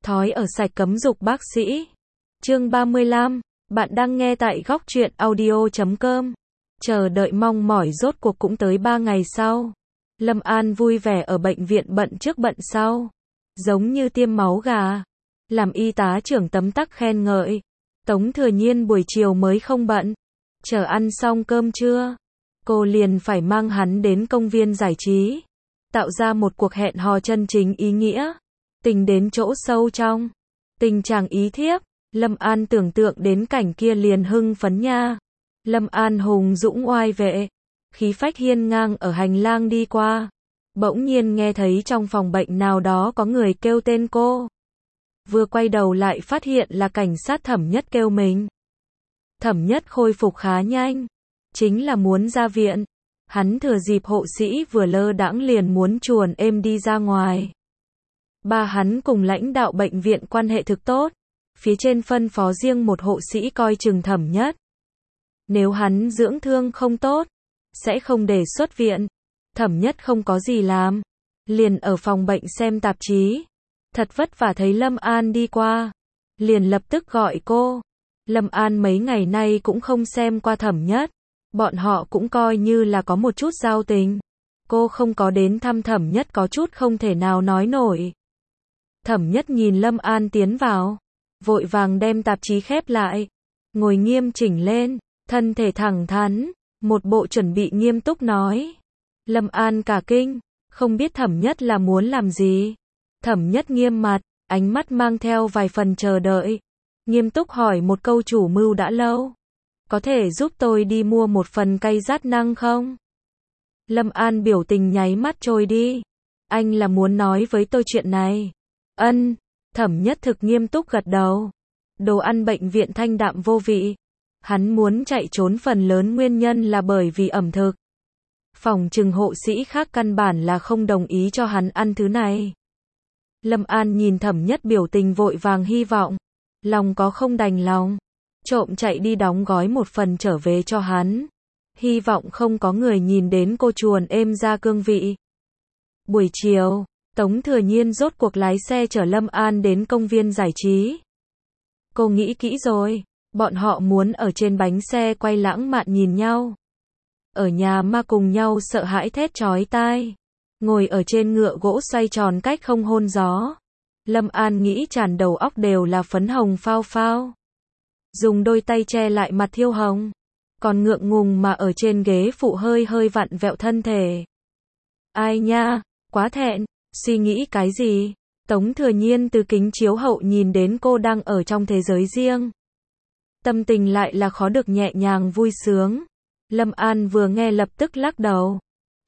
Thói ở sạch cấm dục bác sĩ. Chương 35, bạn đang nghe tại góc truyện audio.com. Chờ đợi mong mỏi rốt cuộc cũng tới 3 ngày sau. Lâm An vui vẻ ở bệnh viện bận trước bận sau. Giống như tiêm máu gà. Làm y tá trưởng tấm tắc khen ngợi. Tống Thừa Nhiên buổi chiều mới không bận. Chờ ăn xong cơm trưa, cô liền phải mang hắn đến công viên giải trí. Tạo ra một cuộc hẹn hò chân chính ý nghĩa. Tình đến chỗ sâu trong. Tình chàng ý thiếp. Lâm An tưởng tượng đến cảnh kia liền hưng phấn nha. Lâm An hùng dũng oai vệ. Khí phách hiên ngang ở hành lang đi qua. Bỗng nhiên nghe thấy trong phòng bệnh nào đó có người kêu tên cô. Vừa quay đầu lại phát hiện là cảnh sát Thẩm Nhất kêu mình. Thẩm Nhất khôi phục khá nhanh. Chính là muốn ra viện. Hắn thừa dịp hộ sĩ vừa lơ đãng liền muốn chuồn êm đi ra ngoài. Ba hắn cùng lãnh đạo bệnh viện quan hệ thực tốt. Phía trên phân phó riêng một hộ sĩ coi chừng Thẩm Nhất. Nếu hắn dưỡng thương không tốt, sẽ không để xuất viện. Thẩm Nhất không có gì làm. Liền ở phòng bệnh xem tạp chí. Thật vất vả thấy Lâm An đi qua. Liền lập tức gọi cô. Lâm An mấy ngày nay cũng không xem qua Thẩm Nhất. Bọn họ cũng coi như là có một chút giao tình. Cô không có đến thăm Thẩm Nhất có chút không thể nào nói nổi. Thẩm Nhất nhìn Lâm An tiến vào. Vội vàng đem tạp chí khép lại. Ngồi nghiêm chỉnh lên. Thân thể thẳng thắn. Một bộ chuẩn bị nghiêm túc nói. Lâm An cả kinh. Không biết Thẩm Nhất là muốn làm gì. Thẩm Nhất nghiêm mặt. Ánh mắt mang theo vài phần chờ đợi. Nghiêm túc hỏi một câu chủ mưu đã lâu. Có thể giúp tôi đi mua một phần cây rát năng không? Lâm An biểu tình nháy mắt trôi đi. Anh là muốn nói với tôi chuyện này. Ân. Thẩm Nhất thực nghiêm túc gật đầu. Đồ ăn bệnh viện thanh đạm vô vị. Hắn muốn chạy trốn phần lớn nguyên nhân là bởi vì ẩm thực. Phòng trừng hộ sĩ khác căn bản là không đồng ý cho hắn ăn thứ này. Lâm An nhìn Thẩm Nhất biểu tình vội vàng hy vọng. Lòng có không đành lòng. Trộm chạy đi đóng gói một phần trở về cho hắn. Hy vọng không có người nhìn đến cô chuồn êm ra cương vị. Buổi chiều, Tống Thừa Nhiên rốt cuộc lái xe chở Lâm An đến công viên giải trí. Cô nghĩ kỹ rồi, bọn họ muốn ở trên bánh xe quay lãng mạn nhìn nhau. Ở nhà ma cùng nhau sợ hãi thét chói tai. Ngồi ở trên ngựa gỗ xoay tròn cách không hôn gió. Lâm An nghĩ tràn đầu óc đều là phấn hồng phao phao. Dùng đôi tay che lại mặt thiêu hồng. Còn ngượng ngùng mà ở trên ghế phụ hơi hơi vặn vẹo thân thể. Ai nha, quá thẹn, suy nghĩ cái gì? Tống Thừa Nhiên từ kính chiếu hậu nhìn đến cô đang ở trong thế giới riêng. Tâm tình lại là khó được nhẹ nhàng vui sướng. Lâm An vừa nghe lập tức lắc đầu.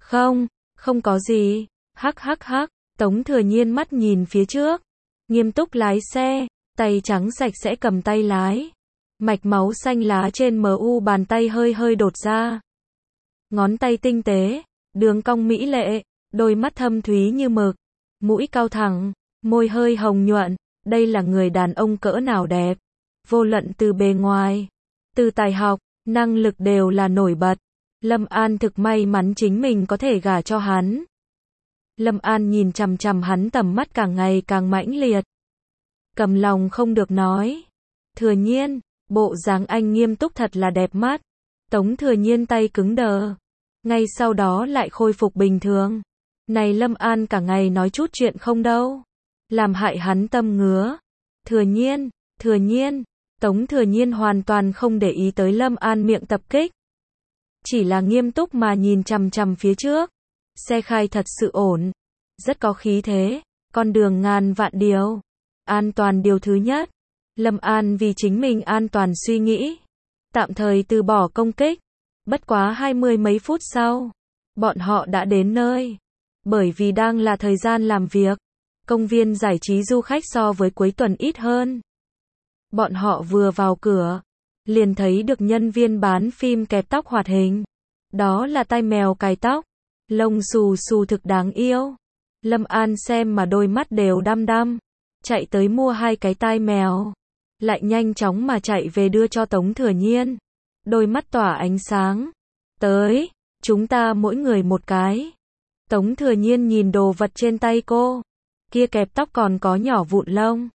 Không có gì. Hắc hắc hắc. Tống Thừa Nhiên mắt nhìn phía trước. Nghiêm túc lái xe. Tay trắng sạch sẽ cầm tay lái. Mạch máu xanh lá trên mu bàn tay hơi hơi đột ra. Ngón tay tinh tế. Đường cong mỹ lệ. Đôi mắt thâm thúy như mực. Mũi cao thẳng. Môi hơi hồng nhuận. Đây là người đàn ông cỡ nào đẹp. Vô luận từ bề ngoài. Từ tài học. Năng lực đều là nổi bật. Lâm An thực may mắn chính mình có thể gả cho hắn. Lâm An nhìn chằm chằm hắn tầm mắt càng ngày càng mãnh liệt. Cầm lòng không được nói. Thừa Nhiên, bộ dáng anh nghiêm túc thật là đẹp mắt. Tống Thừa Nhiên tay cứng đờ. Ngay sau đó lại khôi phục bình thường. Này Lâm An cả ngày nói chút chuyện không đâu. Làm hại hắn tâm ngứa. Thừa Nhiên. Tống Thừa Nhiên hoàn toàn không để ý tới Lâm An miệng tập kích. Chỉ là nghiêm túc mà nhìn chằm chằm phía trước. Xe khai thật sự ổn. Rất có khí thế. Con đường ngàn vạn điều. An toàn điều thứ nhất. Lâm An vì chính mình an toàn suy nghĩ. Tạm thời từ bỏ công kích. Bất quá 20 mấy phút sau. Bọn họ đã đến nơi. Bởi vì đang là thời gian làm việc. Công viên giải trí du khách so với cuối tuần ít hơn. Bọn họ vừa vào cửa. Liền thấy được nhân viên bán phim kẹp tóc hoạt hình. Đó là tai mèo cài tóc. Lông xù xù thực đáng yêu. Lâm An xem mà đôi mắt đều đăm đăm. Chạy tới mua 2 cái tai mèo. Lại nhanh chóng mà chạy về đưa cho Tống Thừa Nhiên. Đôi mắt tỏa ánh sáng. Tới, chúng ta mỗi người một cái. Tống Thừa Nhiên nhìn đồ vật trên tay cô. Kia kẹp tóc còn có nhỏ vụn lông.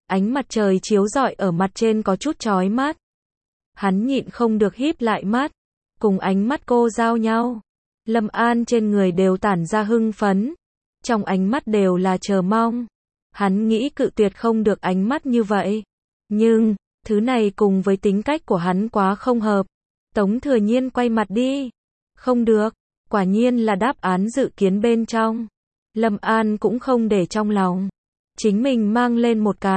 Ánh mặt trời chiếu rọi ở mặt trên có chút chói mắt. Hắn nhịn không được híp lại mắt, cùng ánh mắt cô giao nhau. Lâm An trên người đều tản ra hưng phấn, trong ánh mắt đều là chờ mong. Hắn nghĩ cự tuyệt không được ánh mắt như vậy, nhưng thứ này cùng với tính cách của hắn quá không hợp. Tống Thừa Nhiên quay mặt đi. Không được, quả nhiên là đáp án dự kiến bên trong. Lâm An cũng không để trong lòng, chính mình mang lên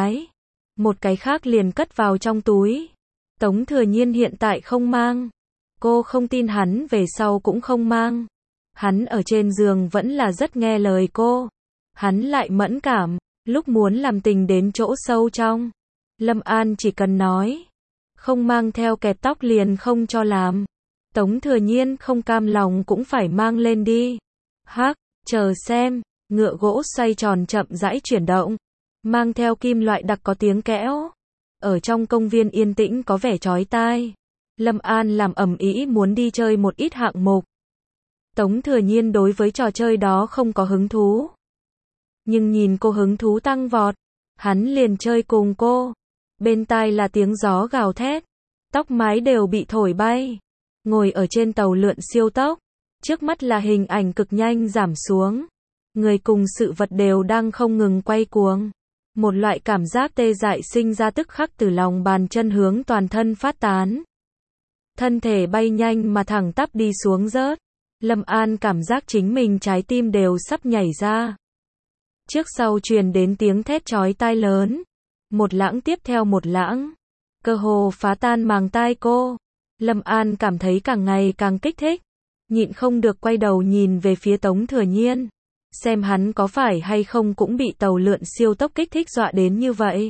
một cái khác liền cất vào trong túi. Tống Thừa Nhiên hiện tại không mang, cô không tin hắn về sau cũng không mang. Hắn ở trên giường vẫn là rất nghe lời cô, hắn lại mẫn cảm, lúc muốn làm tình đến chỗ sâu trong. Lâm An chỉ cần nói, không mang theo kẹp tóc liền không cho làm. Tống Thừa Nhiên không cam lòng cũng phải mang lên đi. Hắc, chờ xem, ngựa gỗ xoay tròn chậm rãi chuyển động, mang theo kim loại đặc có tiếng kẽo. Ở trong công viên yên tĩnh có vẻ chói tai. Lâm An làm ầm ĩ muốn đi chơi một ít hạng mục. Tống Thừa Nhiên đối với trò chơi đó không có hứng thú. Nhưng nhìn cô hứng thú tăng vọt, hắn liền chơi cùng cô. Bên tai là tiếng gió gào thét, tóc mái đều bị thổi bay. Ngồi ở trên tàu lượn siêu tốc, trước mắt là hình ảnh cực nhanh giảm xuống. Người cùng sự vật đều đang không ngừng quay cuồng. Một loại cảm giác tê dại sinh ra tức khắc từ lòng bàn chân hướng toàn thân phát tán. Thân thể bay nhanh mà thẳng tắp đi xuống rớt. Lâm An cảm giác chính mình trái tim đều sắp nhảy ra. Trước sau truyền đến tiếng thét chói tai lớn. Một lãng tiếp theo một lãng, cơ hồ phá tan màng tai cô. Lâm An cảm thấy càng ngày càng kích thích, nhịn không được quay đầu nhìn về phía Tống Thừa Nhiên, xem hắn có phải hay không cũng bị tàu lượn siêu tốc kích thích dọa đến như vậy.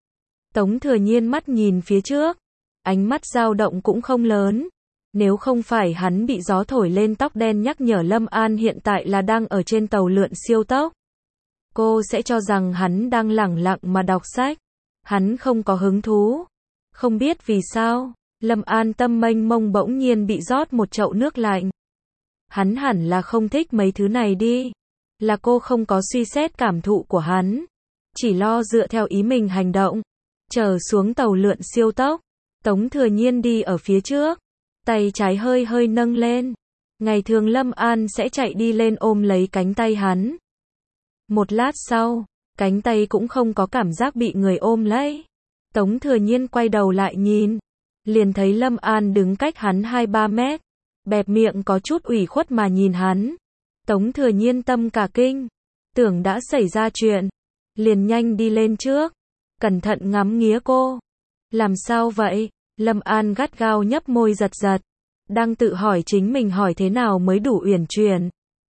Tống Thừa Nhiên mắt nhìn phía trước, ánh mắt dao động cũng không lớn. Nếu không phải hắn bị gió thổi lên tóc đen nhắc nhở Lâm An hiện tại là đang ở trên tàu lượn siêu tốc, cô sẽ cho rằng hắn đang lẳng lặng mà đọc sách. Hắn không có hứng thú. Không biết vì sao, Lâm An tâm mênh mông bỗng nhiên bị rót một chậu nước lạnh. Hắn hẳn là không thích mấy thứ này đi. Là cô không có suy xét cảm thụ của hắn, chỉ lo dựa theo ý mình hành động. Trở xuống tàu lượn siêu tốc, Tống Thừa Nhiên đi ở phía trước, tay trái hơi hơi nâng lên. Ngày thường Lâm An sẽ chạy đi lên ôm lấy cánh tay hắn. Một lát sau, cánh tay cũng không có cảm giác bị người ôm lấy. Tống Thừa Nhiên quay đầu lại nhìn, liền thấy Lâm An đứng cách hắn 2-3 mét, bẹp miệng có chút ủy khuất mà nhìn hắn. Tống Thừa Nhiên tâm cả kinh, tưởng đã xảy ra chuyện, liền nhanh đi lên trước, cẩn thận ngắm nghía cô. Làm sao vậy? Lâm An gắt gao nhấp môi giật giật, đang tự hỏi chính mình hỏi thế nào mới đủ uyển chuyển.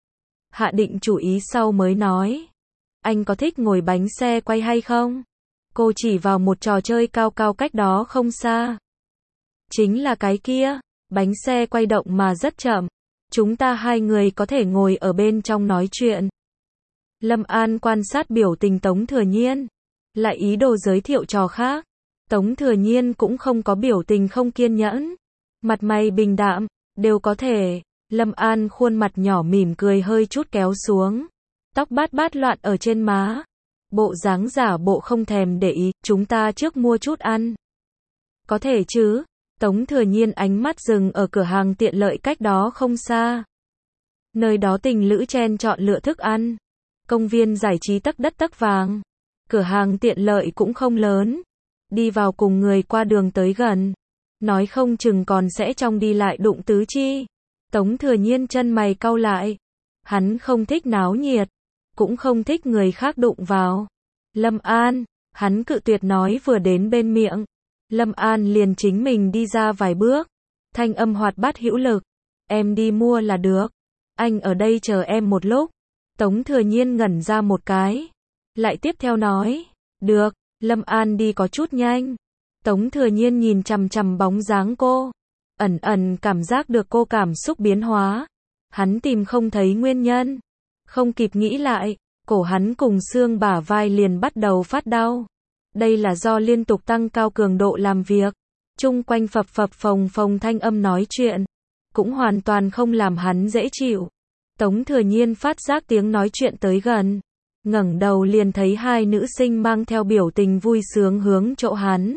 Hạ định chủ ý sau mới nói, anh có thích ngồi bánh xe quay hay không? Cô chỉ vào một trò chơi cao cao cách đó không xa. Chính là cái kia, bánh xe quay động mà rất chậm. Chúng ta hai người có thể ngồi ở bên trong nói chuyện. Lâm An quan sát biểu tình Tống Thừa Nhiên, lại ý đồ giới thiệu trò khác. Tống Thừa Nhiên cũng không có biểu tình không kiên nhẫn, mặt mày bình đạm, đều có thể. Lâm An khuôn mặt nhỏ mỉm cười hơi chút kéo xuống, tóc bát bát loạn ở trên má, bộ dáng giả bộ không thèm để ý. Chúng ta trước mua chút ăn. Có thể chứ? Tống Thừa Nhiên ánh mắt dừng ở cửa hàng tiện lợi cách đó không xa. Nơi đó tình lữ chen chọn lựa thức ăn. Công viên giải trí tấc đất tấc vàng. Cửa hàng tiện lợi cũng không lớn. Đi vào cùng người qua đường tới gần, nói không chừng còn sẽ trong đi lại đụng tứ chi. Tống Thừa Nhiên chân mày cau lại. Hắn không thích náo nhiệt, cũng không thích người khác đụng vào. Lâm An, hắn cự tuyệt nói vừa đến bên miệng. Lâm An liền chính mình đi ra vài bước, thanh âm hoạt bát hữu lực. Em đi mua là được. Anh ở đây chờ em một lúc. Tống Thừa Nhiên ngẩn ra một cái, lại tiếp theo nói, được. Lâm An đi có chút nhanh. Tống Thừa Nhiên nhìn chằm chằm bóng dáng cô, ẩn ẩn cảm giác được cô cảm xúc biến hóa. Hắn tìm không thấy nguyên nhân, không kịp nghĩ lại, cổ hắn cùng xương bả vai liền bắt đầu phát đau. Đây là do liên tục tăng cao cường độ làm việc, chung quanh phập phập phồng phồng thanh âm nói chuyện, cũng hoàn toàn không làm hắn dễ chịu. Tống Thừa Nhiên phát giác tiếng nói chuyện tới gần, ngẩng đầu liền thấy hai nữ sinh mang theo biểu tình vui sướng hướng chỗ hắn.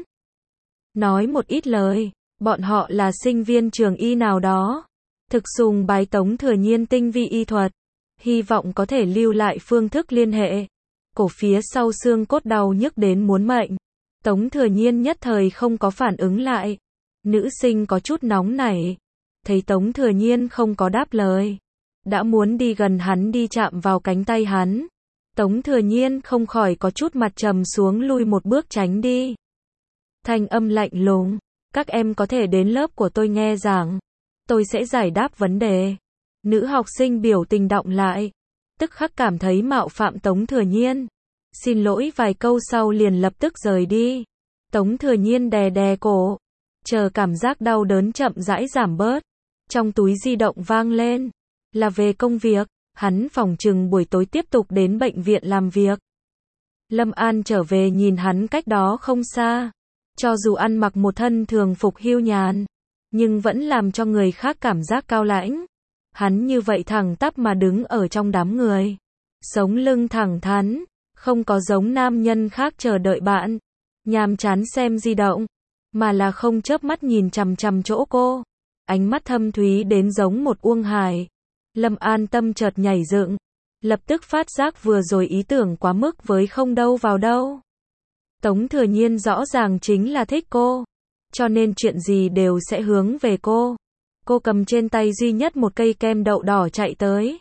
Nói một ít lời, bọn họ là sinh viên trường y nào đó. Thực sùng bái Tống Thừa Nhiên tinh vi y thuật. Hy vọng có thể lưu lại phương thức liên hệ. Cổ phía sau xương cốt đau nhức đến muốn mệnh. Tống Thừa Nhiên nhất thời không có phản ứng lại. Nữ sinh có chút nóng nảy. Thấy Tống Thừa Nhiên không có đáp lời. Đã muốn đi gần hắn đi chạm vào cánh tay hắn. Tống Thừa Nhiên không khỏi có chút mặt trầm xuống lui một bước tránh đi. Thanh âm lạnh lùng. Các em có thể đến lớp của tôi nghe giảng. Tôi sẽ giải đáp vấn đề. Nữ học sinh biểu tình đọng lại. Tức khắc cảm thấy mạo phạm Tống Thừa Nhiên. Xin lỗi vài câu sau liền lập tức rời đi. Tống Thừa Nhiên đè đè cổ. Chờ cảm giác đau đớn chậm rãi giảm bớt. Trong túi di động vang lên. Là về công việc. Hắn phỏng chừng buổi tối tiếp tục đến bệnh viện làm việc. Lâm An trở về nhìn hắn cách đó không xa. Cho dù ăn mặc một thân thường phục hưu nhàn, nhưng vẫn làm cho người khác cảm giác cao lãnh. Hắn như vậy thẳng tắp mà đứng ở trong đám người. Sống lưng thẳng thắn, không có giống nam nhân khác chờ đợi bạn. Nhàm chán xem di động, mà là không chớp mắt nhìn chằm chằm chỗ cô. Ánh mắt thâm thúy đến giống một uông hải. Lâm An tâm chợt nhảy dựng. Lập tức phát giác vừa rồi ý tưởng quá mức với không đâu vào đâu. Tống Thừa Nhiên rõ ràng chính là thích cô. Cho nên chuyện gì đều sẽ hướng về cô. Cô cầm trên tay duy nhất một cây kem đậu đỏ chạy tới.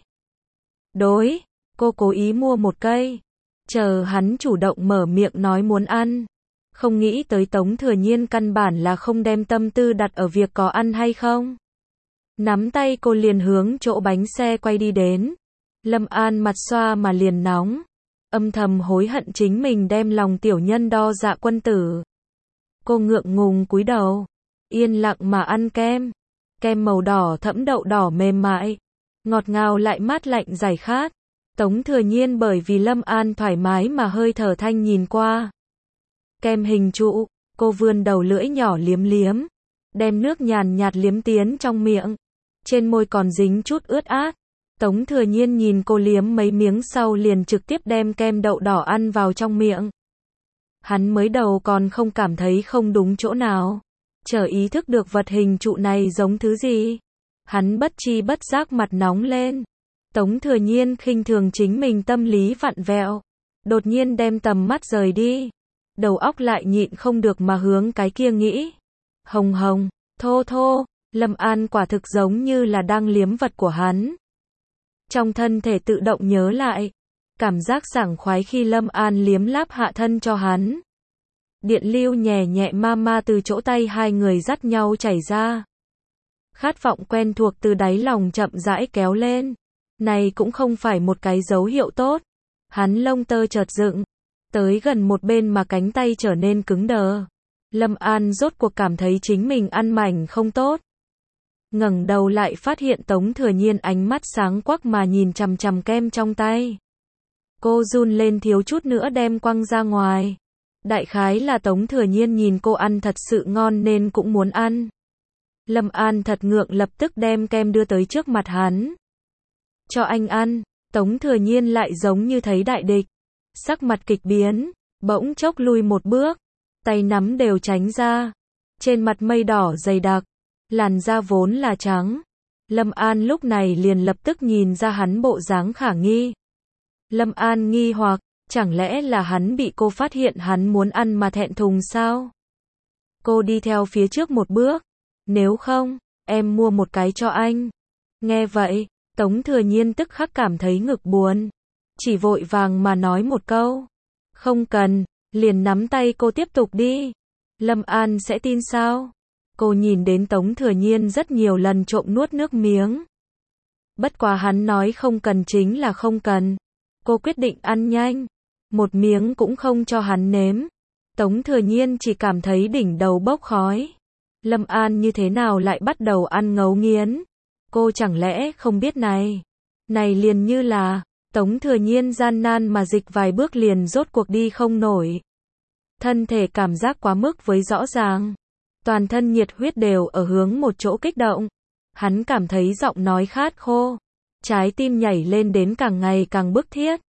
Đối, cô cố ý mua một cây. Chờ hắn chủ động mở miệng nói muốn ăn. Không nghĩ tới Tống Thừa Nhiên căn bản là không đem tâm tư đặt ở việc có ăn hay không. Nắm tay cô liền hướng chỗ bánh xe quay đi đến. Lâm An mặt xoa mà liền nóng. Âm thầm hối hận chính mình đem lòng tiểu nhân đo dạ quân tử. Cô ngượng ngùng cúi đầu. Yên lặng mà ăn kem. Kem màu đỏ thẫm đậu đỏ mềm mại. Ngọt ngào lại mát lạnh giải khát. Tống Thừa Nhiên bởi vì Lâm An thoải mái mà hơi thở thanh nhìn qua. Kem hình trụ. Cô vươn đầu lưỡi nhỏ liếm liếm. Đem nước nhàn nhạt liếm tiến trong miệng. Trên môi còn dính chút ướt át. Tống Thừa Nhiên nhìn cô liếm mấy miếng sau liền trực tiếp đem kem đậu đỏ ăn vào trong miệng. Hắn mới đầu còn không cảm thấy không đúng chỗ nào. Chờ ý thức được vật hình trụ này giống thứ gì. Hắn bất tri bất giác mặt nóng lên. Tống Thừa Nhiên khinh thường chính mình tâm lý vặn vẹo. Đột nhiên đem tầm mắt rời đi. Đầu óc lại nhịn không được mà hướng cái kia nghĩ. Hồng hồng, thô thô, Lâm An quả thực giống như là đang liếm vật của hắn. Trong thân thể tự động nhớ lại. Cảm giác sảng khoái khi Lâm An liếm láp hạ thân cho hắn. Điện lưu nhẹ nhẹ ma ma từ chỗ tay hai người dắt nhau chảy ra. Khát vọng quen thuộc từ đáy lòng chậm rãi kéo lên. Này cũng không phải một cái dấu hiệu tốt. Hắn lông tơ chợt dựng. Tới gần một bên mà cánh tay trở nên cứng đờ. Lâm An rốt cuộc cảm thấy chính mình ăn mảnh không tốt. Ngẩng đầu lại phát hiện Tống Thừa Nhiên ánh mắt sáng quắc mà nhìn chằm chằm kem trong tay. Cô run lên thiếu chút nữa đem quăng ra ngoài. Đại khái là Tống Thừa Nhiên nhìn cô ăn thật sự ngon nên cũng muốn ăn. Lâm An thật ngượng lập tức đem kem đưa tới trước mặt hắn. Cho anh ăn. Tống Thừa Nhiên lại giống như thấy đại địch. Sắc mặt kịch biến, bỗng chốc lui một bước. Tay nắm đều tránh ra. Trên mặt mây đỏ dày đặc. Làn da vốn là trắng. Lâm An lúc này liền lập tức nhìn ra hắn bộ dáng khả nghi. Lâm An nghi hoặc, chẳng lẽ là hắn bị cô phát hiện hắn muốn ăn mà thẹn thùng sao? Cô đi theo phía trước một bước. Nếu không, em mua một cái cho anh. Nghe vậy, Tống Thừa Nhiên tức khắc cảm thấy ngực buồn. Chỉ vội vàng mà nói một câu. Không cần, liền nắm tay cô tiếp tục đi. Lâm An sẽ tin sao? Cô nhìn đến Tống Thừa Nhiên rất nhiều lần trộm nuốt nước miếng. Bất quá hắn nói không cần chính là không cần. Cô quyết định ăn nhanh. Một miếng cũng không cho hắn nếm. Tống Thừa Nhiên chỉ cảm thấy đỉnh đầu bốc khói. Lâm An như thế nào lại bắt đầu ăn ngấu nghiến? Cô chẳng lẽ không biết này? Này liền như là, Tống Thừa Nhiên gian nan mà dịch vài bước liền rốt cuộc đi không nổi. Thân thể cảm giác quá mức với rõ ràng. Toàn thân nhiệt huyết đều ở hướng một chỗ kích động. Hắn cảm thấy giọng nói khát khô. Trái tim nhảy lên đến càng ngày càng bức thiết.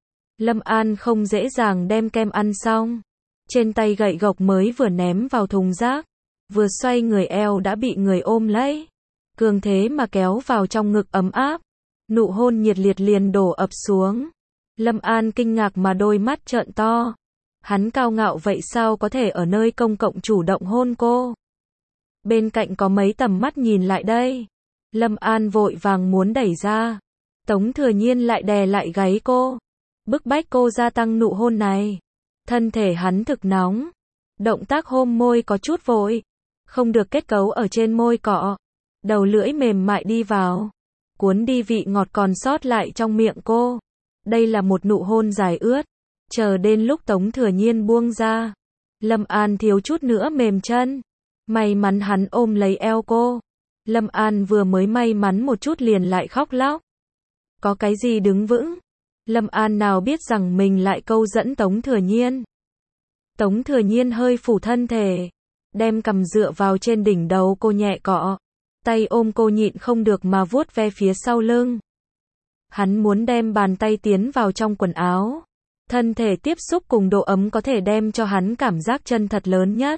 Lâm An không dễ dàng đem kem ăn xong. Trên tay gậy gộc mới vừa ném vào thùng rác, vừa xoay người eo đã bị người ôm lấy. Cường thế mà kéo vào trong ngực ấm áp. Nụ hôn nhiệt liệt liền đổ ập xuống. Lâm An kinh ngạc mà đôi mắt trợn to. Hắn cao ngạo vậy sao có thể ở nơi công cộng chủ động hôn cô? Bên cạnh có mấy tầm mắt nhìn lại đây. Lâm An vội vàng muốn đẩy ra. Tống Thừa Nhiên lại đè lại gáy cô, bức bách cô gia tăng nụ hôn này. Thân thể hắn thực nóng. Động tác hôn môi có chút vội. Không được kết cấu ở trên môi cọ. Đầu lưỡi mềm mại đi vào. Cuốn đi vị ngọt còn sót lại trong miệng cô. Đây là một nụ hôn dài ướt. Chờ đến lúc Tống Thừa Nhiên buông ra. Lâm An thiếu chút nữa mềm chân. May mắn hắn ôm lấy eo cô. Lâm An vừa mới may mắn một chút liền lại khóc lóc. Có cái gì đứng vững? Lâm An nào biết rằng mình lại câu dẫn Tống Thừa Nhiên. Tống Thừa Nhiên hơi phủ thân thể, đem cằm dựa vào trên đỉnh đầu cô nhẹ cọ. Tay ôm cô nhịn không được mà vuốt ve phía sau lưng. Hắn muốn đem bàn tay tiến vào trong quần áo. Thân thể tiếp xúc cùng độ ấm có thể đem cho hắn cảm giác chân thật lớn nhất.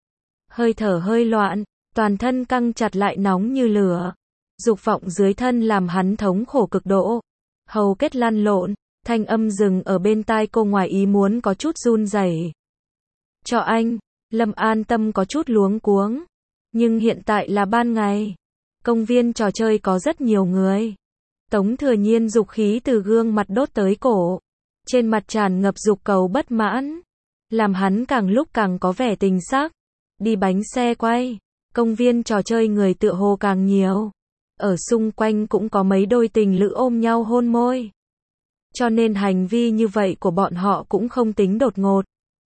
Hơi thở hơi loạn, toàn thân căng chặt lại nóng như lửa. Dục vọng dưới thân làm hắn thống khổ cực độ. Hầu kết lăn lộn, thanh âm dừng ở bên tai cô ngoài ý muốn có chút run rẩy. Cho anh, Lâm An tâm có chút luống cuống. Nhưng hiện tại là ban ngày. Công viên trò chơi có rất nhiều người. Tống Thừa Nhiên dục khí từ gương mặt đốt tới cổ. Trên mặt tràn ngập dục cầu bất mãn. Làm hắn càng lúc càng có vẻ tình sắc. Đi bánh xe quay. Công viên trò chơi người tựa hồ càng nhiều. Ở xung quanh cũng có mấy đôi tình lữ ôm nhau hôn môi. Cho nên hành vi như vậy của bọn họ cũng không tính đột ngột.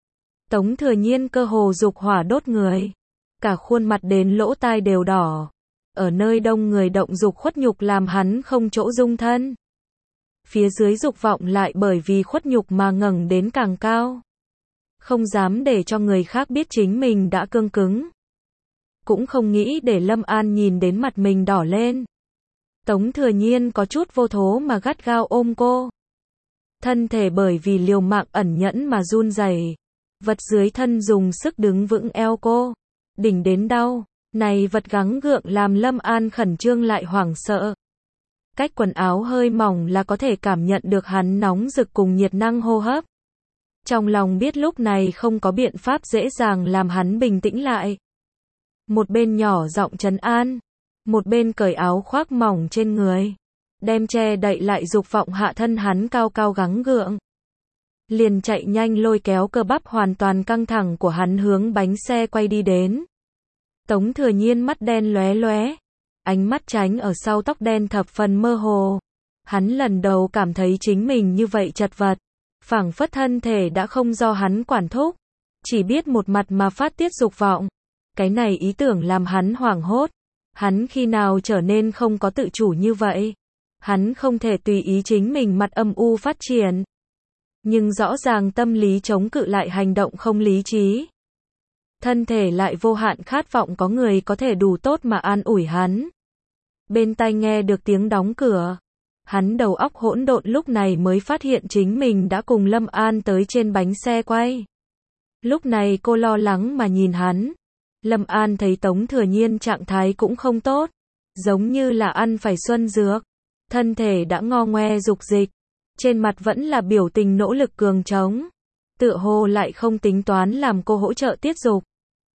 Tống Thừa Nhiên cơ hồ dục hỏa đốt người. Cả khuôn mặt đến lỗ tai đều đỏ. Ở nơi đông người động dục khuất nhục làm hắn không chỗ dung thân. Phía dưới dục vọng lại bởi vì khuất nhục mà ngẩng đến càng cao. Không dám để cho người khác biết chính mình đã cương cứng. Cũng không nghĩ để Lâm An nhìn đến mặt mình đỏ lên. Tống Thừa Nhiên có chút vô thố mà gắt gao ôm cô. Thân thể bởi vì liều mạng ẩn nhẫn mà run rẩy. Vật dưới thân dùng sức đứng vững eo cô. Đỉnh đến đau. Này vật gắng gượng làm Lâm An khẩn trương lại hoảng sợ. Cách quần áo hơi mỏng là có thể cảm nhận được hắn nóng rực cùng nhiệt năng hô hấp. Trong lòng biết lúc này không có biện pháp dễ dàng làm hắn bình tĩnh lại. Một bên nhỏ giọng trấn an, một bên cởi áo khoác mỏng trên người, đem che đậy lại dục vọng hạ thân hắn cao cao gắng gượng. Liền chạy nhanh lôi kéo cơ bắp hoàn toàn căng thẳng của hắn hướng bánh xe quay đi đến. Tống Thừa Nhiên mắt đen lóe lóe, ánh mắt tránh ở sau tóc đen thập phần mơ hồ. Hắn lần đầu cảm thấy chính mình như vậy chật vật, phảng phất thân thể đã không do hắn quản thúc, chỉ biết một mặt mà phát tiết dục vọng. Cái này ý tưởng làm hắn hoảng hốt. Hắn khi nào trở nên không có tự chủ như vậy? Hắn không thể tùy ý chính mình mặt âm u phát triển. Nhưng rõ ràng tâm lý chống cự lại hành động không lý trí. Thân thể lại vô hạn khát vọng có người có thể đủ tốt mà an ủi hắn. Bên tai nghe được tiếng đóng cửa. Hắn đầu óc hỗn độn lúc này mới phát hiện chính mình đã cùng Lâm An tới trên bánh xe quay. Lúc này cô lo lắng mà nhìn hắn. Lâm An thấy Tống Thừa Nhiên trạng thái cũng không tốt. Giống như là ăn phải xuân dược. Thân thể đã ngo ngoe dục dịch. Trên mặt vẫn là biểu tình nỗ lực cường trống. Tựa hồ lại không tính toán làm cô hỗ trợ tiết dục.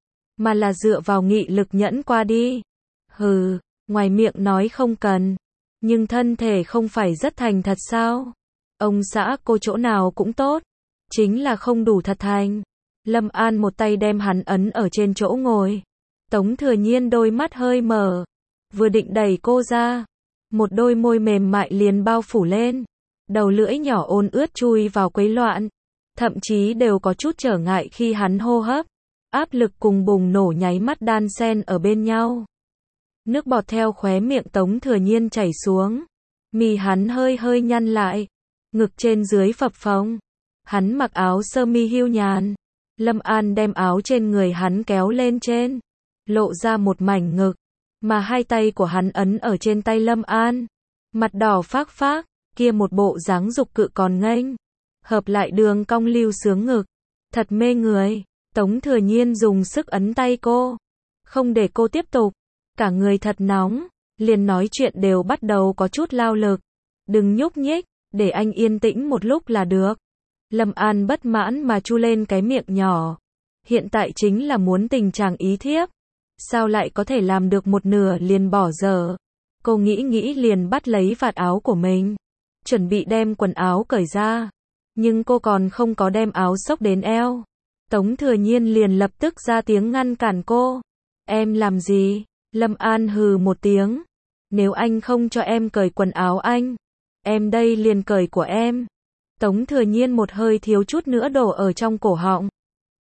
Mà là dựa vào nghị lực nhẫn qua đi. Hừ, ngoài miệng nói không cần. Nhưng thân thể không phải rất thành thật sao? Ông xã cô chỗ nào cũng tốt. Chính là không đủ thật thành. Lâm An một tay đem hắn ấn ở trên chỗ ngồi. Tống Thừa Nhiên đôi mắt hơi mở. Vừa định đẩy cô ra. Một đôi môi mềm mại liền bao phủ lên. Đầu lưỡi nhỏ ôn ướt chui vào quấy loạn. Thậm chí đều có chút trở ngại khi hắn hô hấp. Áp lực cùng bùng nổ nháy mắt đan xen ở bên nhau. Nước bọt theo khóe miệng Tống Thừa Nhiên chảy xuống. Mì hắn hơi hơi nhăn lại. Ngực trên dưới phập phồng. Hắn mặc áo sơ mi hưu nhàn. Lâm An đem áo trên người hắn kéo lên trên. Lộ ra một mảnh ngực. Mà hai tay của hắn ấn ở trên tay Lâm An. Mặt đỏ phác phác. Kia một bộ dáng dục cự còn nghênh. hợp lại đường cong lưu sướng ngực. Thật mê người. Tống Thừa Nhiên dùng sức ấn tay cô. Không để cô tiếp tục. Cả người thật nóng. Liền nói chuyện đều bắt đầu có chút lao lực. Đừng nhúc nhích, để anh yên tĩnh một lúc là được. Lâm An bất mãn mà chu lên cái miệng nhỏ. Hiện tại chính là muốn tình trạng ý thiếp. Sao lại có thể làm được một nửa liền bỏ dở. Cô nghĩ liền bắt lấy vạt áo của mình. Chuẩn bị đem quần áo cởi ra. Nhưng cô còn không có đem áo xốc đến eo. Tống Thừa Nhiên liền lập tức ra tiếng ngăn cản cô. Em làm gì? Lâm An hừ một tiếng. Nếu anh không cho em cởi quần áo anh, em đây liền cởi của em. Tống Thừa Nhiên một hơi thiếu chút nữa đổ ở trong cổ họng.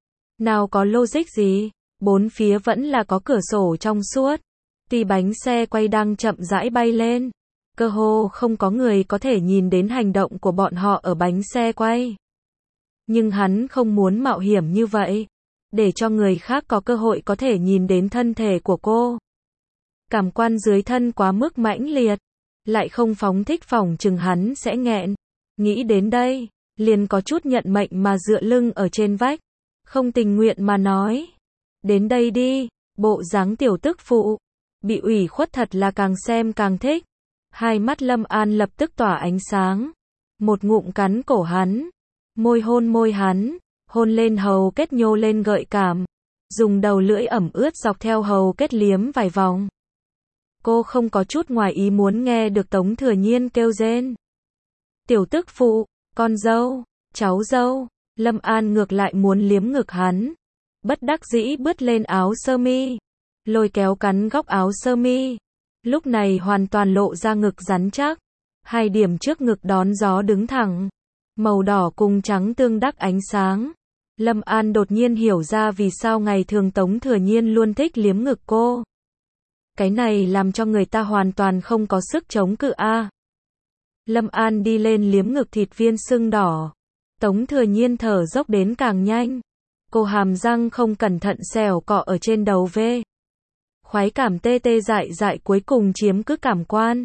Nào có logic gì, bốn phía vẫn là có cửa sổ trong suốt. Tuy bánh xe quay đang chậm rãi bay lên, cơ hồ không có người có thể nhìn đến hành động của bọn họ ở bánh xe quay. Nhưng hắn không muốn mạo hiểm như vậy, để cho người khác có cơ hội có thể nhìn đến thân thể của cô. Cảm quan dưới thân quá mức mãnh liệt, lại không phóng thích phỏng chừng hắn sẽ nghẹn. Nghĩ đến đây, liền có chút nhận mệnh mà dựa lưng ở trên vách, không tình nguyện mà nói. Đến đây đi, bộ dáng tiểu tức phụ. Bị ủy khuất thật là càng xem càng thích. Hai mắt Lâm An lập tức tỏa ánh sáng. Một ngụm cắn cổ hắn. Môi hắn. Hôn lên hầu kết nhô lên gợi cảm. Dùng đầu lưỡi ẩm ướt dọc theo hầu kết liếm vài vòng. Cô không có chút ngoài ý muốn nghe được Tống Thừa Nhiên kêu rên. Tiểu tức phụ, con dâu, cháu dâu. Lâm An ngược lại muốn liếm ngực hắn. Bất đắc dĩ bứt lên áo sơ mi. Lôi kéo cắn góc áo sơ mi. Lúc này hoàn toàn lộ ra ngực rắn chắc. Hai điểm trước ngực đón gió đứng thẳng. Màu đỏ cùng trắng tương đắc ánh sáng. Lâm An đột nhiên hiểu ra vì sao ngày thường Tống Thừa Nhiên luôn thích liếm ngực cô. Cái này làm cho người ta hoàn toàn không có sức chống cự a. Lâm An đi lên liếm ngực thịt viên sưng đỏ. Tống Thừa Nhiên thở dốc đến càng nhanh. Cô hàm răng không cẩn thận xẻo cọ ở trên đầu V. Khoái cảm tê tê dại dại cuối cùng chiếm cứ cảm quan.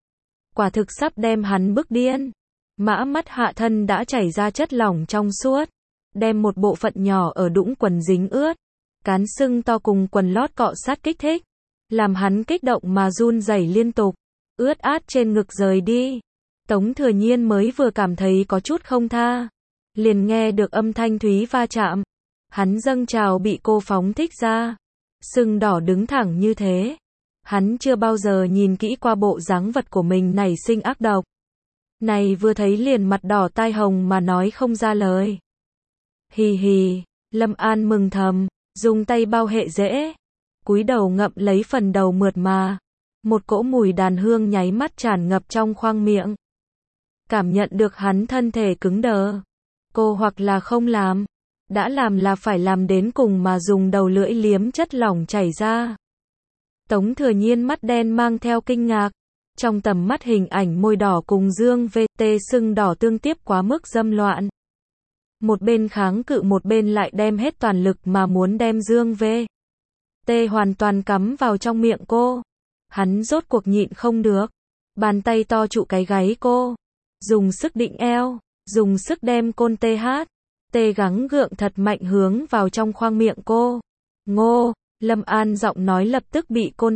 Quả thực sắp đem hắn bức điên. Mã mắt hạ thân đã chảy ra chất lỏng trong suốt. Đem một bộ phận nhỏ ở đũng quần dính ướt. Cán sưng to cùng quần lót cọ sát kích thích. Làm hắn kích động mà run rẩy liên tục. Ướt át trên ngực rời đi. Tống Thừa Nhiên mới vừa cảm thấy có chút không tha. Liền nghe được âm thanh thúy va chạm. Hắn dâng trào bị cô phóng thích ra. Sưng đỏ đứng thẳng như thế. Hắn chưa bao giờ nhìn kỹ qua bộ dáng vật của mình nảy sinh ác độc. Này vừa thấy liền mặt đỏ tai hồng mà nói không ra lời. Hì hì, Lâm An mừng thầm, dùng tay bao hệ dễ. Cúi đầu ngậm lấy phần đầu mượt mà. Một cỗ mùi đàn hương nháy mắt tràn ngập trong khoang miệng. Cảm nhận được hắn thân thể cứng đờ. Cô hoặc là không làm. Đã làm là phải làm đến cùng mà dùng đầu lưỡi liếm chất lỏng chảy ra. Tống Thừa Nhiên mắt đen mang theo kinh ngạc. Trong tầm mắt hình ảnh môi đỏ cùng dương VT sưng đỏ tương tiếp quá mức dâm loạn. Một bên kháng cự một bên lại đem hết toàn lực mà muốn đem dương VT hoàn toàn cắm vào trong miệng cô. Hắn rốt cuộc nhịn không được. Bàn tay to trụ cái gáy cô. Dùng sức định eo. Dùng sức đem côn tê gắng gượng thật mạnh hướng vào trong khoang miệng cô. Ngô, Lâm An giọng nói lập tức bị côn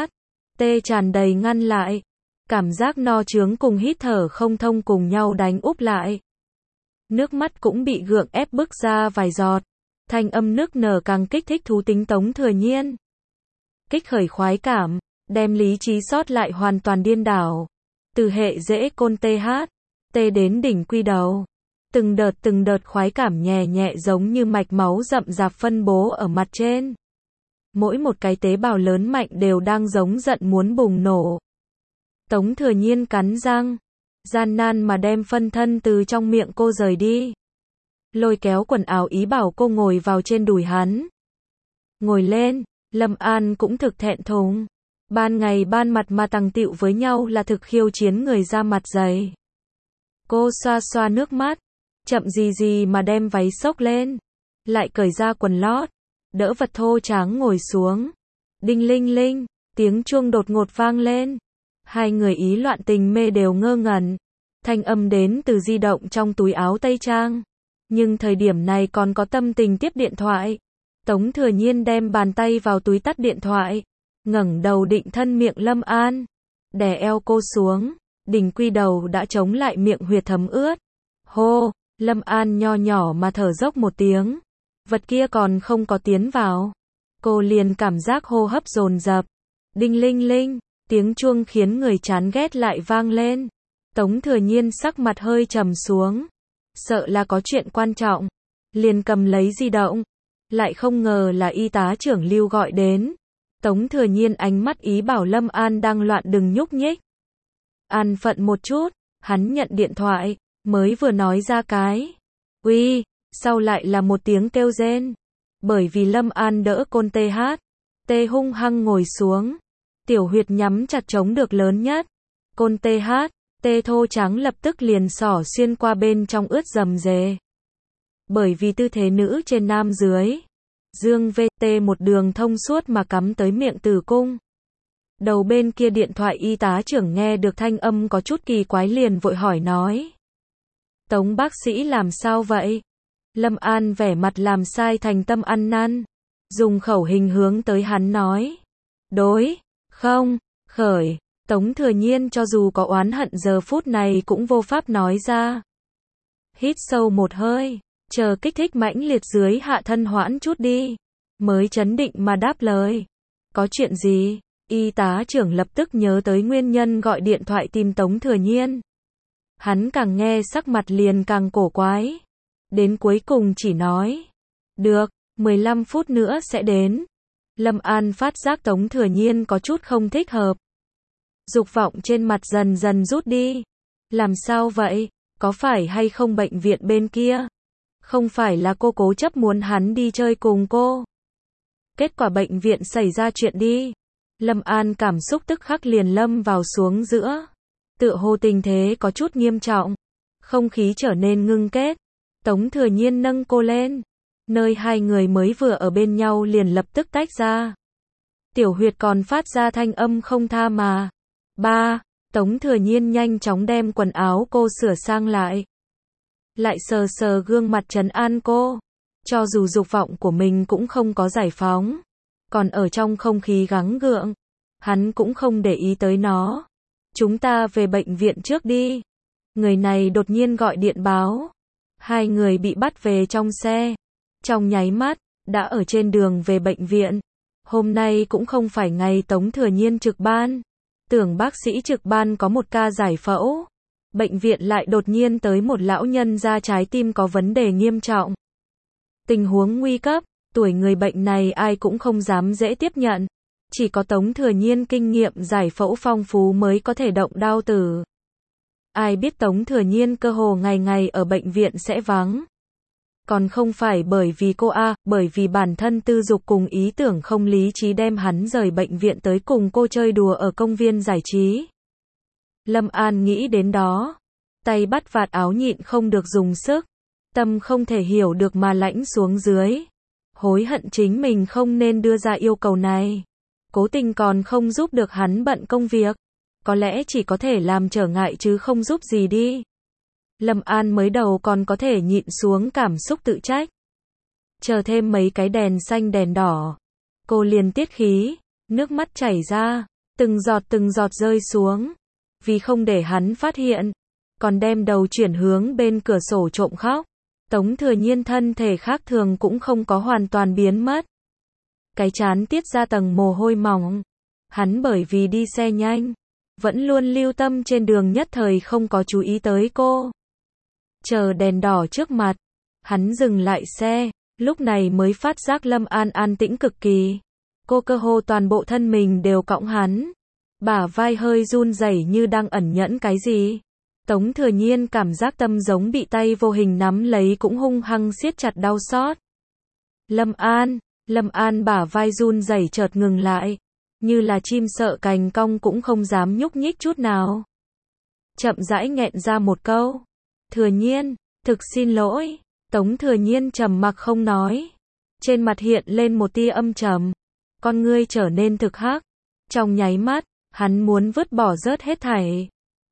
tê tràn đầy ngăn lại. Cảm giác no trướng cùng hít thở không thông cùng nhau đánh úp lại. Nước mắt cũng bị gượng ép bức ra vài giọt. Thanh âm nức nở càng kích thích thú tính Tống Thừa Nhiên. Kích khởi khoái cảm, đem lý trí sót lại hoàn toàn điên đảo. Từ hệ dễ côn tê đến đỉnh quy đầu. Từng đợt khoái cảm nhẹ nhẹ giống như mạch máu rậm rạp phân bố ở mặt trên. Mỗi một cái tế bào lớn mạnh đều đang giống giận muốn bùng nổ. Tống Thừa Nhiên cắn răng, gian nan mà đem phân thân từ trong miệng cô rời đi. Lôi kéo quần áo ý bảo cô ngồi vào trên đùi hắn. Ngồi lên, Lâm An cũng thực thẹn thùng. Ban ngày ban mặt mà tằng tịu với nhau là thực khiêu chiến người da mặt dày. Cô xoa xoa nước mắt. Chậm gì mà đem váy xốc lên. Lại cởi ra quần lót. Đỡ vật thô tráng ngồi xuống. Đinh linh linh, tiếng chuông đột ngột vang lên. Hai người ý loạn tình mê đều ngơ ngẩn. Thanh âm đến từ di động trong túi áo tây trang. Nhưng thời điểm này còn có tâm tình tiếp điện thoại. Tống Thừa Nhiên đem bàn tay vào túi tắt điện thoại. Ngẩng đầu định thân miệng Lâm An. Đè eo cô xuống. Đỉnh quy đầu đã chống lại miệng huyệt thấm ướt. Hô, Lâm An nho nhỏ mà thở dốc một tiếng. Vật kia còn không có tiến vào. Cô liền cảm giác hô hấp dồn dập. Đinh linh linh, tiếng chuông khiến người chán ghét lại vang lên. Tống Thừa Nhiên sắc mặt hơi trầm xuống. Sợ là có chuyện quan trọng. Liền cầm lấy di động. Lại không ngờ là y tá trưởng Lưu gọi đến. Tống Thừa Nhiên ánh mắt ý bảo Lâm An đang loạn đừng nhúc nhích. An phận một chút, hắn nhận điện thoại, mới vừa nói ra cái. Uy, sau lại là một tiếng kêu rên. Bởi vì Lâm An đỡ côn TH. Tê hung hăng ngồi xuống. Tiểu huyệt nhắm chặt chống được lớn nhất. Côn TH. Tê thô trắng lập tức liền xỏ xuyên qua bên trong ướt rầm rề. Bởi vì tư thế nữ trên nam dưới. Dương VT một đường thông suốt mà cắm tới miệng tử cung. Đầu bên kia điện thoại y tá trưởng nghe được thanh âm có chút kỳ quái liền vội hỏi nói. Tống bác sĩ làm sao vậy? Lâm An vẻ mặt làm sai thành tâm ăn năn. Dùng khẩu hình hướng tới hắn nói. Đối, không, khởi. Tống Thừa Nhiên cho dù có oán hận giờ phút này cũng vô pháp nói ra. Hít sâu một hơi, chờ kích thích mãnh liệt dưới hạ thân hoãn chút đi. Mới chấn định mà đáp lời. Có chuyện gì? Y tá trưởng lập tức nhớ tới nguyên nhân gọi điện thoại tìm Tống Thừa Nhiên. Hắn càng nghe sắc mặt liền càng cổ quái. Đến cuối cùng chỉ nói. Được, 15 phút nữa sẽ đến. Lâm An phát giác Tống Thừa Nhiên có chút không thích hợp. Dục vọng trên mặt dần dần rút đi. Làm sao vậy? Có phải hay không bệnh viện bên kia? Không phải là cô cố chấp muốn hắn đi chơi cùng cô. Kết quả bệnh viện xảy ra chuyện đi. Lâm An cảm xúc tức khắc liền lâm vào xuống giữa. Tựa hồ tình thế có chút nghiêm trọng. Không khí trở nên ngưng kết. Tống Thừa Nhiên nâng cô lên. Nơi hai người mới vừa ở bên nhau liền lập tức tách ra. Tiểu huyệt còn phát ra thanh âm không tha mà. Ba, Tống Thừa Nhiên nhanh chóng đem quần áo cô sửa sang lại. Lại sờ sờ gương mặt trấn an cô. Cho dù dục vọng của mình cũng không có giải phóng. Còn ở trong không khí gắng gượng. Hắn cũng không để ý tới nó. Chúng ta về bệnh viện trước đi. Người này đột nhiên gọi điện báo. Hai người bị bắt về trong xe. Trong nháy mắt, đã ở trên đường về bệnh viện. Hôm nay cũng không phải ngày Tống Thừa Nhiên trực ban. Tưởng bác sĩ trực ban có một ca giải phẫu. Bệnh viện lại đột nhiên tới một lão nhân ra trái tim có vấn đề nghiêm trọng. Tình huống nguy cấp, tuổi người bệnh này ai cũng không dám dễ tiếp nhận. Chỉ có Tống Thừa Nhiên kinh nghiệm giải phẫu phong phú mới có thể động đao tử. Ai biết Tống Thừa Nhiên cơ hồ ngày ngày ở bệnh viện sẽ vắng. Còn không phải bởi vì cô bởi vì bản thân tư dục cùng ý tưởng không lý trí đem hắn rời bệnh viện tới cùng cô chơi đùa ở công viên giải trí. Lâm An nghĩ đến đó. Tay bắt vạt áo nhịn không được dùng sức. Tâm không thể hiểu được mà lãnh xuống dưới. Hối hận chính mình không nên đưa ra yêu cầu này. Cố tình còn không giúp được hắn bận công việc. Có lẽ chỉ có thể làm trở ngại chứ không giúp gì đi. Lâm An mới đầu còn có thể nhịn xuống cảm xúc tự trách. Chờ thêm mấy cái đèn xanh đèn đỏ. Cô liền tiết khí, nước mắt chảy ra, từng giọt rơi xuống. Vì không để hắn phát hiện, còn đem đầu chuyển hướng bên cửa sổ trộm khóc. Tống Thừa Nhiên thân thể khác thường cũng không có hoàn toàn biến mất. Cái trán tiết ra tầng mồ hôi mỏng. Hắn bởi vì đi xe nhanh, vẫn luôn lưu tâm trên đường nhất thời không có chú ý tới cô. Chờ đèn đỏ trước mặt, hắn dừng lại xe, lúc này mới phát giác Lâm An an tĩnh cực kỳ. Cô cơ hồ toàn bộ thân mình đều cõng hắn. Bả vai hơi run rẩy như đang ẩn nhẫn cái gì. Tống Thừa Nhiên cảm giác tâm giống bị tay vô hình nắm lấy cũng hung hăng siết chặt đau xót. Lâm An bả vai run rẩy chợt ngừng lại. Như là chim sợ cành cong cũng không dám nhúc nhích chút nào. Chậm rãi nghẹn ra một câu. Thừa Nhiên, thực xin lỗi. Tống Thừa Nhiên trầm mặc không nói. Trên mặt hiện lên một tia âm trầm. Con ngươi trở nên thực hắc. Trong nháy mắt, hắn muốn vứt bỏ rớt hết thảy.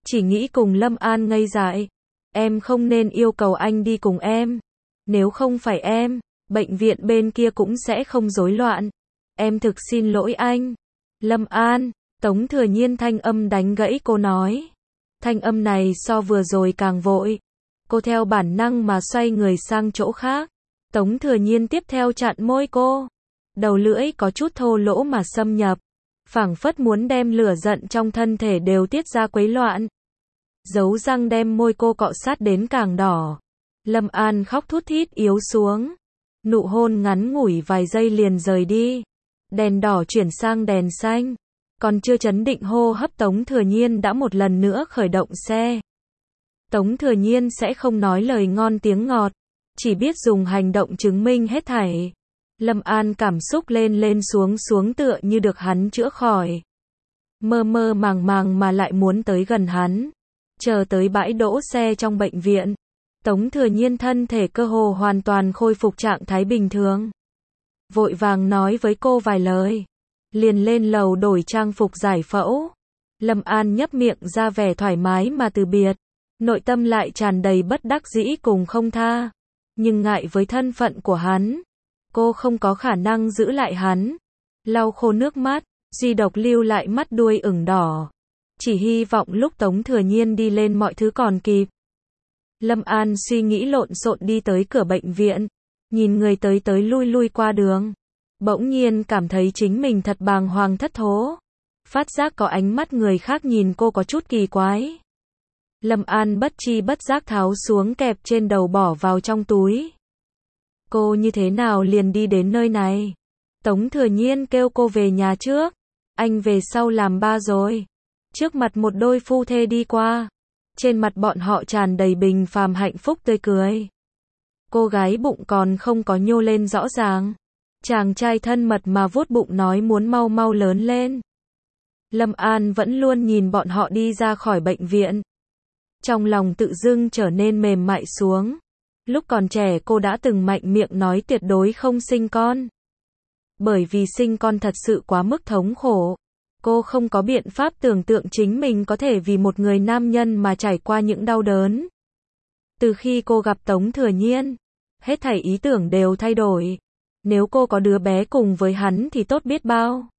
chỉ nghĩ cùng Lâm An ngây dại. Em không nên yêu cầu anh đi cùng em. Nếu không phải em, bệnh viện bên kia cũng sẽ không rối loạn. Em thực xin lỗi anh. Lâm An, Tống Thừa Nhiên thanh âm đánh gãy cô nói. Thanh âm này so vừa rồi càng vội. Cô theo bản năng mà xoay người sang chỗ khác. Tống Thừa Nhiên tiếp theo chặn môi cô. Đầu lưỡi có chút thô lỗ mà xâm nhập. Phảng phất muốn đem lửa giận trong thân thể đều tiết ra quấy loạn. Dấu răng đem môi cô cọ sát đến càng đỏ. Lâm An khóc thút thít yếu xuống. Nụ hôn ngắn ngủi vài giây liền rời đi. Đèn đỏ chuyển sang đèn xanh. Còn chưa chấn định hô hấp Tống Thừa Nhiên đã một lần nữa khởi động xe. Tống Thừa Nhiên sẽ không nói lời ngon tiếng ngọt. Chỉ biết dùng hành động chứng minh hết thảy. Lâm An cảm xúc lên lên xuống xuống tựa như được hắn chữa khỏi. Mơ mơ màng màng mà lại muốn tới gần hắn. Chờ tới bãi đỗ xe trong bệnh viện. Tống Thừa Nhiên thân thể cơ hồ hoàn toàn khôi phục trạng thái bình thường. Vội vàng nói với cô vài lời. Liền lên lầu đổi trang phục giải phẫu. Lâm An nhấp miệng ra vẻ thoải mái mà từ biệt. Nội tâm lại tràn đầy bất đắc dĩ cùng không tha. Nhưng ngại với thân phận của hắn. Cô không có khả năng giữ lại hắn. Lau khô nước mắt, duy độc lưu lại mắt đuôi ửng đỏ. Chỉ hy vọng lúc Tống Thừa Nhiên đi lên mọi thứ còn kịp. Lâm An suy nghĩ lộn xộn đi tới cửa bệnh viện. Nhìn người tới tới lui lui qua đường. Bỗng nhiên cảm thấy chính mình thật bàng hoàng thất thố. Phát giác có ánh mắt người khác nhìn cô có chút kỳ quái. Lâm An bất chi bất giác tháo xuống kẹp trên đầu bỏ vào trong túi. Cô như thế nào liền đi đến nơi này? Tống Thừa Nhiên kêu cô về nhà trước. Anh về sau làm ba rồi. Trước mặt một đôi phu thê đi qua. Trên mặt bọn họ tràn đầy bình phàm hạnh phúc tươi cười. Cô gái bụng còn không có nhô lên rõ ràng. Chàng trai thân mật mà vuốt bụng nói muốn mau mau lớn lên. Lâm An vẫn luôn nhìn bọn họ đi ra khỏi bệnh viện. Trong lòng tự dưng trở nên mềm mại xuống. Lúc còn trẻ cô đã từng mạnh miệng nói tuyệt đối không sinh con. Bởi vì sinh con thật sự quá mức thống khổ. Cô không có biện pháp tưởng tượng chính mình có thể vì một người nam nhân mà trải qua những đau đớn. Từ khi cô gặp Tống Thừa Nhiên, hết thảy ý tưởng đều thay đổi. Nếu cô có đứa bé cùng với hắn thì tốt biết bao.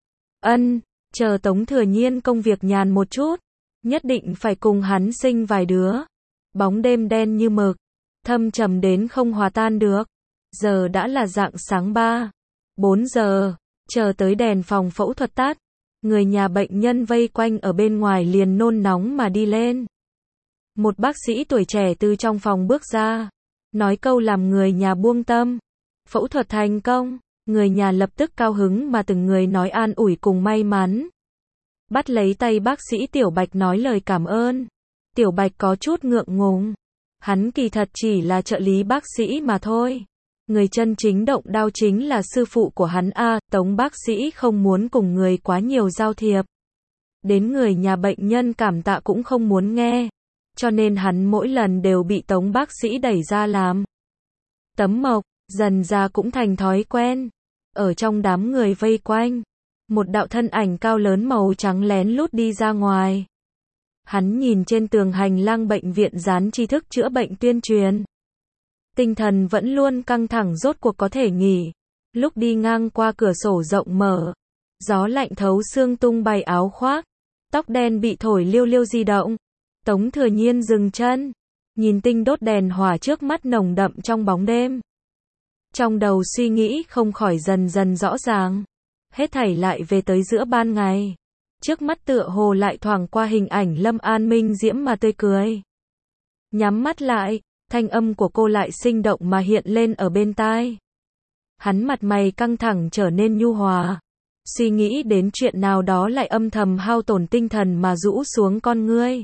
Chờ Tống Thừa Nhiên công việc nhàn một chút, nhất định phải cùng hắn sinh vài đứa. Bóng đêm đen như mực, thâm trầm đến không hòa tan được. Giờ đã là rạng sáng 3-4 giờ, chờ tới đèn phòng phẫu thuật tắt. Người nhà bệnh nhân vây quanh ở bên ngoài liền nôn nóng mà đi lên. Một bác sĩ tuổi trẻ từ trong phòng bước ra, nói câu làm người nhà buông tâm. Phẫu thuật thành công, người nhà lập tức cao hứng mà từng người nói an ủi cùng may mắn. Bắt lấy tay bác sĩ Tiểu Bạch nói lời cảm ơn. Tiểu Bạch có chút ngượng ngùng. Hắn kỳ thật chỉ là trợ lý bác sĩ mà thôi. Người chân chính động đao chính là sư phụ của hắn a. Tống bác sĩ không muốn cùng người quá nhiều giao thiệp. Đến người nhà bệnh nhân cảm tạ cũng không muốn nghe. Cho nên hắn mỗi lần đều bị Tống bác sĩ đẩy ra làm tấm mộc, dần ra cũng thành thói quen. Ở trong đám người vây quanh, một đạo thân ảnh cao lớn màu trắng lén lút đi ra ngoài. Hắn nhìn trên tường hành lang bệnh viện dán tri thức chữa bệnh tuyên truyền. Tinh thần vẫn luôn căng thẳng rốt cuộc có thể nghỉ. Lúc đi ngang qua cửa sổ rộng mở, gió lạnh thấu xương tung bay áo khoác, tóc đen bị thổi liêu liêu di động. Tống Thừa Nhiên dừng chân, nhìn tinh đốt đèn hỏa trước mắt nồng đậm trong bóng đêm. Trong đầu suy nghĩ không khỏi dần dần rõ ràng. Hết thảy lại về tới giữa ban ngày. Trước mắt tựa hồ lại thoảng qua hình ảnh Lâm An minh diễm mà tươi cười. Nhắm mắt lại, thanh âm của cô lại sinh động mà hiện lên ở bên tai. Hắn mặt mày căng thẳng trở nên nhu hòa. Suy nghĩ đến chuyện nào đó lại âm thầm hao tổn tinh thần mà rũ xuống con ngươi.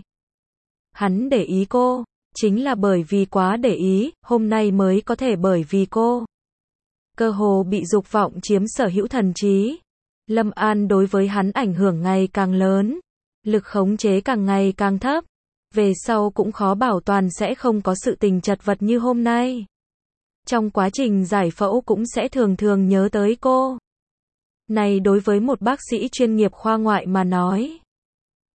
Hắn để ý cô, chính là bởi vì quá để ý, hôm nay mới có thể bởi vì cô. Cơ hồ bị dục vọng chiếm sở hữu thần trí. Lâm An đối với hắn ảnh hưởng ngày càng lớn, lực khống chế càng ngày càng thấp. Về sau cũng khó bảo toàn sẽ không có sự tình chật vật như hôm nay. Trong quá trình giải phẫu cũng sẽ thường thường nhớ tới cô. Này đối với một bác sĩ chuyên nghiệp khoa ngoại mà nói,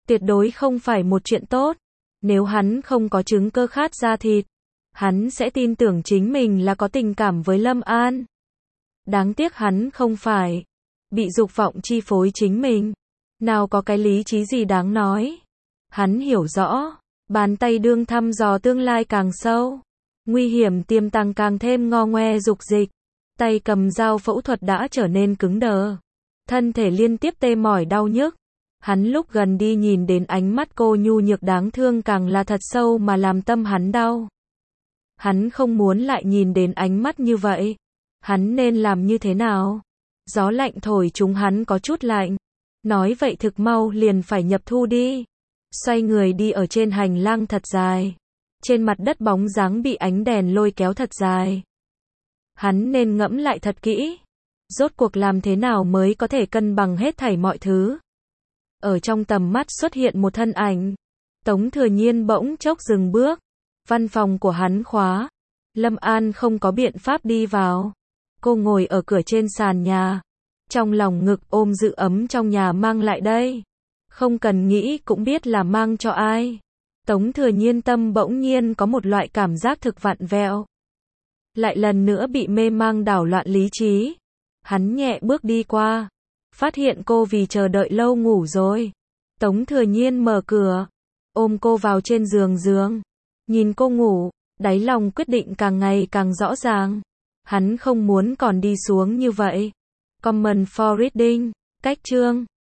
tuyệt đối không phải một chuyện tốt. Nếu hắn không có chứng cơ khát da thịt, hắn sẽ tin tưởng chính mình là có tình cảm với Lâm An. Đáng tiếc hắn không phải. Bị dục vọng chi phối chính mình. Nào có cái lý trí gì đáng nói. Hắn hiểu rõ. Bàn tay đương thăm dò tương lai càng sâu. Nguy hiểm tiềm tàng càng thêm ngo ngoe dục dịch. Tay cầm dao phẫu thuật đã trở nên cứng đờ. Thân thể liên tiếp tê mỏi đau nhức. Hắn lúc gần đi nhìn đến ánh mắt cô nhu nhược đáng thương càng là thật sâu mà làm tâm hắn đau. Hắn không muốn lại nhìn đến ánh mắt như vậy. Hắn nên làm như thế nào? Gió lạnh thổi chúng hắn có chút lạnh. Nói vậy thực mau liền phải nhập thu đi. Xoay người đi ở trên hành lang thật dài. Trên mặt đất bóng dáng bị ánh đèn lôi kéo thật dài. Hắn nên ngẫm lại thật kỹ. Rốt cuộc làm thế nào mới có thể cân bằng hết thảy mọi thứ. Ở trong tầm mắt xuất hiện một thân ảnh. Tống Thừa Nhiên bỗng chốc dừng bước. Văn phòng của hắn khóa. Lâm An không có biện pháp đi vào. Cô ngồi ở cửa trên sàn nhà. Trong lòng ngực ôm giữ ấm trong nhà mang lại đây. Không cần nghĩ cũng biết là mang cho ai. Tống Thừa Nhiên tâm bỗng nhiên có một loại cảm giác thực vặn vẹo. Lại lần nữa bị mê mang đảo loạn lý trí. Hắn nhẹ bước đi qua. Phát hiện cô vì chờ đợi lâu ngủ rồi. Tống Thừa Nhiên mở cửa. Ôm cô vào trên giường. Nhìn cô ngủ. Đáy lòng quyết định càng ngày càng rõ ràng. Hắn không muốn còn đi xuống như vậy. Comment for reading. Cách chương